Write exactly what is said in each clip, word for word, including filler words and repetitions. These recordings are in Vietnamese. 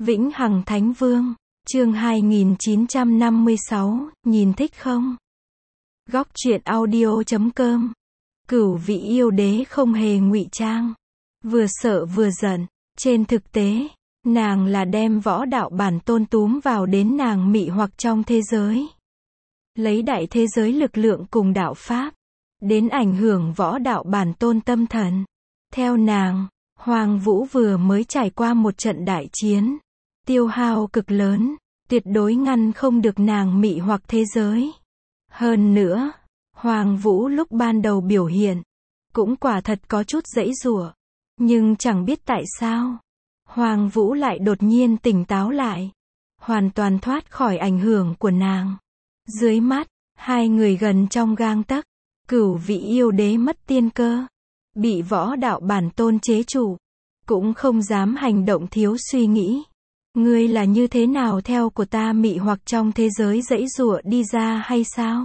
Vĩnh Hằng Thánh Vương, chương hai nghìn chín trăm năm mươi sáu, nhìn thích không? Góc truyện audio chấm com. Cửu vị yêu đế không hề ngụy trang, vừa sợ vừa giận. Trên thực tế, nàng là đem võ đạo bản tôn túm vào đến nàng mị hoặc trong thế giới. Lấy đại thế giới lực lượng cùng đạo pháp, đến ảnh hưởng võ đạo bản tôn tâm thần. Theo nàng, Hoàng Vũ vừa mới trải qua một trận đại chiến, tiêu hao cực lớn, tuyệt đối ngăn không được nàng mị hoặc thế giới. Hơn nữa, Hoàng Vũ lúc ban đầu biểu hiện, cũng quả thật có chút giãy giụa, nhưng chẳng biết tại sao, Hoàng Vũ lại đột nhiên tỉnh táo lại, hoàn toàn thoát khỏi ảnh hưởng của nàng. Dưới mắt, hai người gần trong gang tấc, cửu vị yêu đế mất tiên cơ, bị võ đạo bản tôn chế trụ, cũng không dám hành động thiếu suy nghĩ. Ngươi là như thế nào theo của ta mị hoặc trong thế giới giãy giụa đi ra hay sao?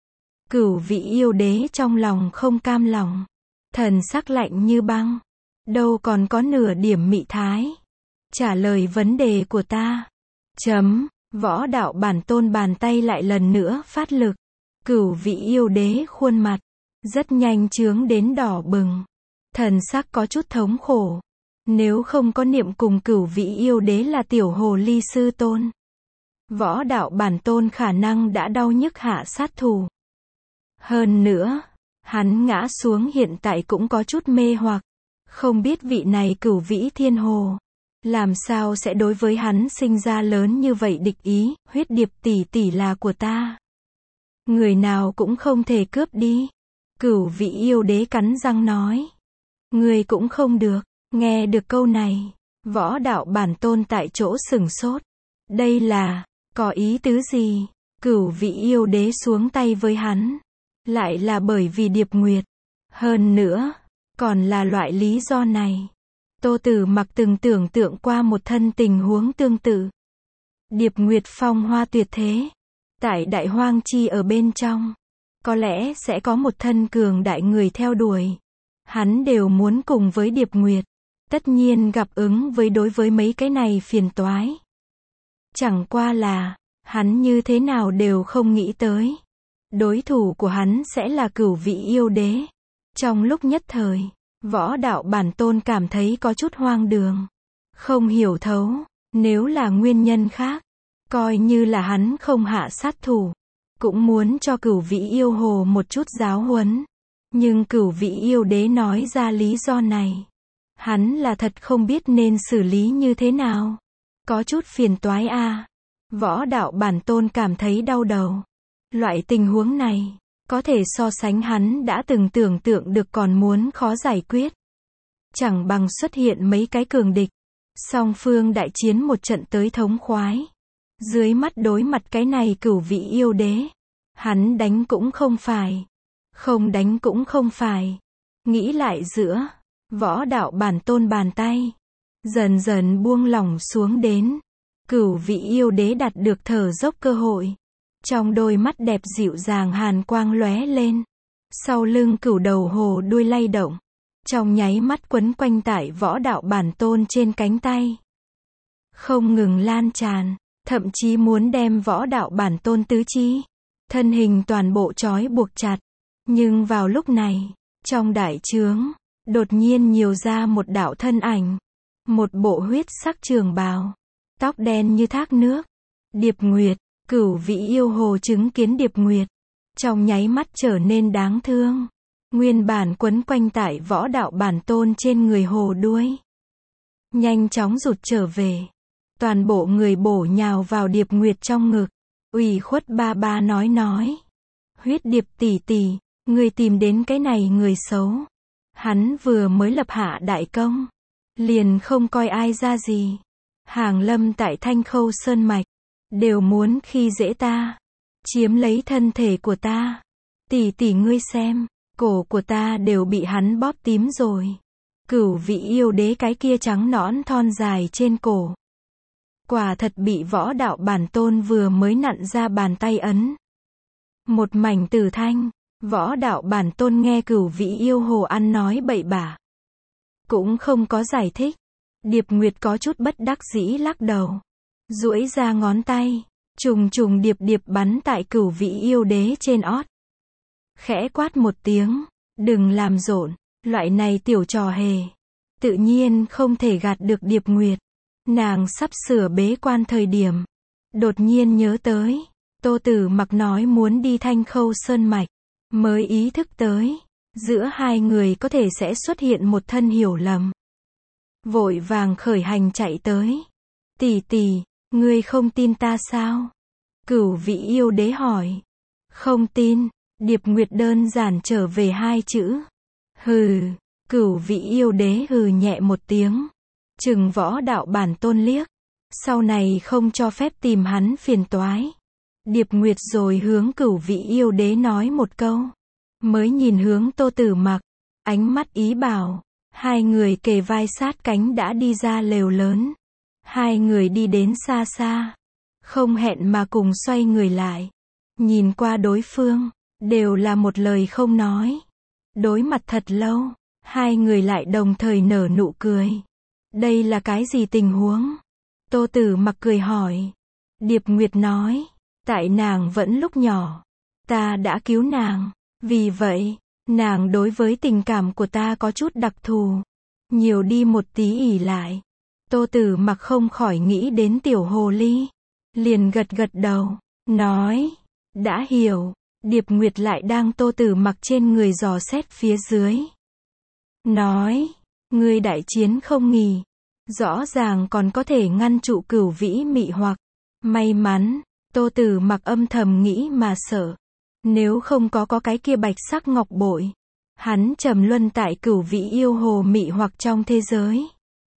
Cửu vị yêu đế trong lòng không cam lòng, thần sắc lạnh như băng, đâu còn có nửa điểm mị thái. Trả lời vấn đề của ta. Chấm, võ đạo bản tôn bàn tay lại lần nữa phát lực. Cửu vị yêu đế khuôn mặt rất nhanh chướng đến đỏ bừng, thần sắc có chút thống khổ. Nếu không có niệm cùng cửu vị yêu đế là tiểu hồ ly sư tôn, võ đạo bản tôn khả năng đã đau nhức hạ sát thủ. Hơn nữa, hắn ngã xuống hiện tại cũng có chút mê hoặc, không biết vị này cửu vĩ thiên hồ, làm sao sẽ đối với hắn sinh ra lớn như vậy địch ý. Huyết điệp tỷ tỷ là của ta, người nào cũng không thể cướp đi. Cửu vị yêu đế cắn răng nói. Người cũng không được. Nghe được câu này, võ đạo bản tôn tại chỗ sửng sốt. Đây là, có ý tứ gì? Cửu vị yêu đế xuống tay với hắn, lại là bởi vì Điệp Nguyệt. Hơn nữa, còn là loại lý do này. Tô Tử Mặc từng tưởng tượng qua một thân tình huống tương tự. Điệp Nguyệt phong hoa tuyệt thế, tại đại hoang chi ở bên trong, có lẽ sẽ có một thân cường đại người theo đuổi. Hắn đều muốn cùng với Điệp Nguyệt, tất nhiên gặp ứng với đối với mấy cái này phiền toái. Chẳng qua là, hắn như thế nào đều không nghĩ tới, đối thủ của hắn sẽ là cửu vị yêu đế. Trong lúc nhất thời, võ đạo bản tôn cảm thấy có chút hoang đường, không hiểu thấu. Nếu là nguyên nhân khác, coi như là hắn không hạ sát thủ, cũng muốn cho cửu vị yêu hồ một chút giáo huấn. Nhưng cửu vị yêu đế nói ra lý do này, hắn là thật không biết nên xử lý như thế nào. Có chút phiền toái a. À. Võ đạo bản tôn cảm thấy đau đầu. Loại tình huống này, có thể so sánh hắn đã từng tưởng tượng được còn muốn khó giải quyết. Chẳng bằng xuất hiện mấy cái cường địch, song phương đại chiến một trận tới thống khoái. Dưới mắt đối mặt cái này cửu vị yêu đế, hắn đánh cũng không phải, không đánh cũng không phải. Nghĩ lại giữa, võ đạo bản tôn bàn tay dần dần buông lỏng xuống đến. Cửu vị yêu đế đạt được thở dốc cơ hội, trong đôi mắt đẹp dịu dàng hàn quang lóe lên. Sau lưng cửu đầu hồ đuôi lay động, trong nháy mắt quấn quanh tại võ đạo bản tôn trên cánh tay, không ngừng lan tràn, thậm chí muốn đem võ đạo bản tôn tứ chi, thân hình toàn bộ trói buộc chặt. Nhưng vào lúc này, trong đại trướng, đột nhiên nhiều ra một đạo thân ảnh, một bộ huyết sắc trường bào, tóc đen như thác nước. Điệp Nguyệt. Cửu vị yêu hồ chứng kiến Điệp Nguyệt, trong nháy mắt trở nên đáng thương. Nguyên bản quấn quanh tại võ đạo bản tôn trên người hồ đuôi, nhanh chóng rụt trở về, toàn bộ người bổ nhào vào Điệp Nguyệt trong ngực, ủy khuất ba ba nói nói. Huyết điệp tỷ tỷ, người tìm đến cái này người xấu. Hắn vừa mới lập hạ đại công, liền không coi ai ra gì. Hàng lâm tại Thanh Khâu Sơn Mạch, đều muốn khi dễ ta, chiếm lấy thân thể của ta. Tỷ tỷ ngươi xem, cổ của ta đều bị hắn bóp tím rồi. Cửu vị yêu đế cái kia trắng nõn thon dài trên cổ, quả thật bị võ đạo bản tôn vừa mới nặn ra bàn tay ấn. Một mảnh tử thanh. Võ đạo bản tôn nghe cửu vị yêu hồ ăn nói bậy bạ, cũng không có giải thích, Điệp Nguyệt có chút bất đắc dĩ lắc đầu. Duỗi ra ngón tay. Trùng trùng điệp điệp bắn tại Cửu Vĩ Yêu Đế trên ót. Khẽ quát một tiếng. Đừng làm rộn. Loại này tiểu trò hề. Tự nhiên không thể gạt được Điệp Nguyệt. Nàng sắp sửa bế quan thời điểm. Đột nhiên nhớ tới. Tô Tử Mặc nói muốn đi Thanh Khâu Sơn Mạch. Mới ý thức tới. Giữa hai người có thể sẽ xuất hiện một thân hiểu lầm. Vội vàng khởi hành chạy tới. Tỷ tỷ, ngươi không tin ta sao? Cửu Vĩ Yêu Đế hỏi. Không tin. Điệp Nguyệt đơn giản trở về hai chữ. Hừ. Cửu Vĩ Yêu Đế hừ nhẹ một tiếng. Trừng Võ Đạo Bản Tôn liếc. Sau này không cho phép tìm hắn phiền toái. Điệp Nguyệt rồi hướng Cửu Vĩ Yêu Đế nói một câu. Mới nhìn hướng Tô Tử Mặc. Ánh mắt ý bảo. Hai người kề vai sát cánh đã đi ra lều lớn. Hai người đi đến xa xa. Không hẹn mà cùng xoay người lại. Nhìn qua đối phương. Đều là một lời không nói. Đối mặt thật lâu. Hai người lại đồng thời nở nụ cười. Đây là cái gì tình huống? Tô Tử Mặc cười hỏi. Điệp Nguyệt nói. Tại nàng vẫn lúc nhỏ. Ta đã cứu nàng. Vì vậy, nàng đối với tình cảm của ta có chút đặc thù. Nhiều đi một tí ỉ lại. Tô Tử Mặc không khỏi nghĩ đến tiểu hồ ly. Liền gật gật đầu. Nói. Đã hiểu. Điệp Nguyệt lại đang Tô Tử Mặc trên người dò xét phía dưới. Nói. Ngươi đại chiến không nghỉ. Rõ ràng còn có thể ngăn trụ Cửu Vĩ mị hoặc. May mắn. Tô Tử Mặc âm thầm nghĩ mà sợ. Nếu không có có cái kia bạch sắc ngọc bội. Hắn trầm luân tại Cửu Vĩ yêu hồ mị hoặc trong thế giới.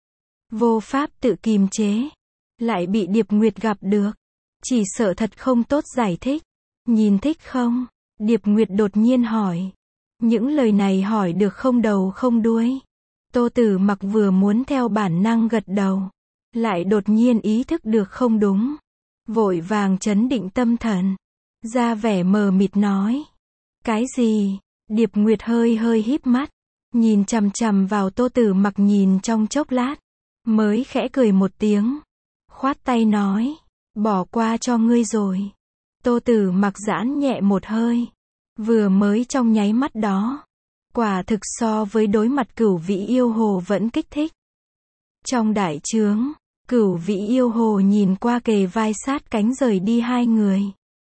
Vô pháp tự kìm chế. Lại bị Điệp Nguyệt gặp được. Chỉ sợ thật không tốt giải thích. Nhìn thích không? Điệp Nguyệt đột nhiên hỏi. Những lời này hỏi được không đầu không đuôi. Tô Tử Mặc vừa muốn theo bản năng gật đầu. Lại đột nhiên ý thức được không đúng. Vội vàng trấn định tâm thần. Ra vẻ mờ mịt nói. Cái gì? Điệp Nguyệt hơi hơi híp mắt. Nhìn chằm chằm vào Tô Tử Mặc nhìn trong chốc lát. Mới khẽ cười một tiếng. Khoát tay nói. Bỏ qua cho ngươi rồi. Tô Tử Mặc giãn nhẹ một hơi. Vừa mới trong nháy mắt đó. Quả thực so với đối mặt Cửu Vĩ yêu hồ vẫn kích thích. Trong đại trướng. Cửu Vĩ yêu hồ nhìn qua kề vai sát cánh rời đi hai người.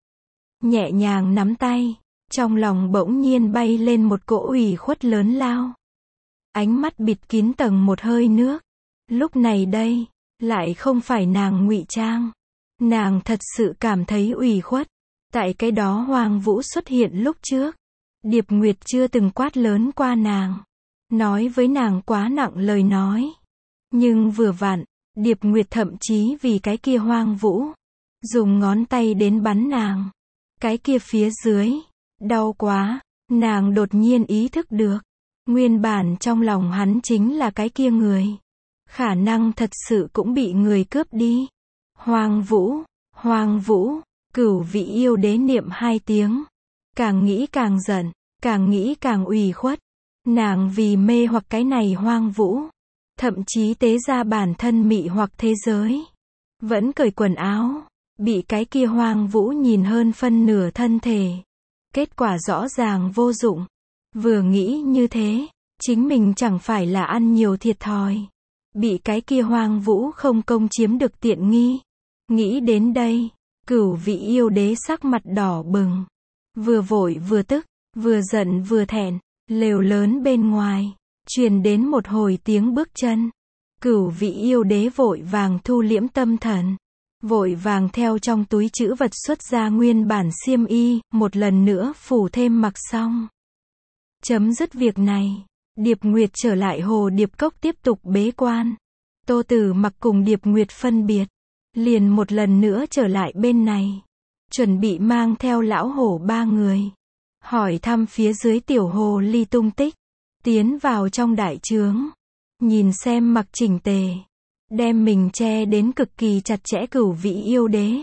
Nhẹ nhàng nắm tay. Trong lòng bỗng nhiên bay lên một cỗ ủy khuất lớn lao. Ánh mắt bịt kín tầng một hơi nước. Lúc này đây. Lại không phải nàng ngụy trang. Nàng thật sự cảm thấy ủy khuất. Tại cái đó Hoàng Vũ xuất hiện lúc trước. Điệp Nguyệt chưa từng quát lớn qua nàng. Nói với nàng quá nặng lời nói. Nhưng vừa vặn. Điệp Nguyệt thậm chí vì cái kia Hoàng Vũ. Dùng ngón tay đến bắn nàng. Cái kia phía dưới. Đau quá. Nàng đột nhiên ý thức được. Nguyên bản trong lòng hắn chính là cái kia người. Khả năng thật sự cũng bị người cướp đi. Hoàng Vũ. Hoàng Vũ. Cửu Vĩ yêu đế niệm hai tiếng. Càng nghĩ càng giận. Càng nghĩ càng ủy khuất. Nàng vì mê hoặc cái này Hoàng Vũ. Thậm chí tế ra bản thân mị hoặc thế giới. Vẫn cởi quần áo. Bị cái kia Hoàng Vũ nhìn hơn phân nửa thân thể. Kết quả rõ ràng vô dụng. Vừa nghĩ như thế. Chính mình chẳng phải là ăn nhiều thiệt thòi. Bị cái kia Hoàng Vũ không công chiếm được tiện nghi. Nghĩ đến đây. Cửu Vĩ yêu đế sắc mặt đỏ bừng. Vừa vội vừa tức. Vừa giận vừa thẹn. Lều lớn bên ngoài. Truyền đến một hồi tiếng bước chân. Cửu Vĩ yêu đế vội vàng thu liễm tâm thần. Vội vàng theo trong túi trữ vật xuất ra nguyên bản xiêm y. Một lần nữa phủ thêm mặc xong. Chấm dứt việc này. Điệp Nguyệt trở lại Hồ Điệp Cốc tiếp tục bế quan. Tô Tử Mặc cùng Điệp Nguyệt phân biệt. Liền một lần nữa trở lại bên này. Chuẩn bị mang theo lão hổ ba người. Hỏi thăm phía dưới tiểu hồ ly tung tích. Tiến vào trong đại trướng. Nhìn xem mặc chỉnh tề. Đem mình che đến cực kỳ chặt chẽ Cửu Vĩ yêu đế.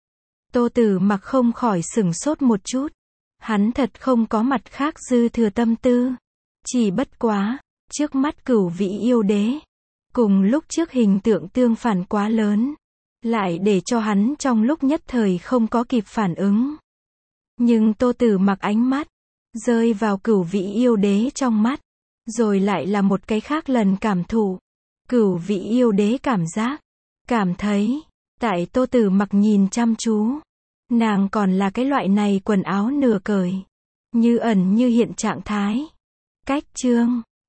Tô Tử Mặc không khỏi sửng sốt một chút. Hắn thật không có mặt khác dư thừa tâm tư. Chỉ bất quá. Trước mắt Cửu Vĩ yêu đế. cùng lúc trước hình tượng tương phản quá lớn, lại để cho hắn trong lúc nhất thời không có kịp phản ứng. Nhưng Tô Tử Mặc ánh mắt rơi vào Cửu Vị Yêu Đế trong mắt, rồi lại là một cái khác lần cảm thụ. Cửu Vị Yêu Đế cảm giác, cảm thấy, tại Tô Tử Mặc nhìn chăm chú, nàng còn là cái loại này quần áo nửa cởi, như ẩn như hiện trạng thái. Cách chương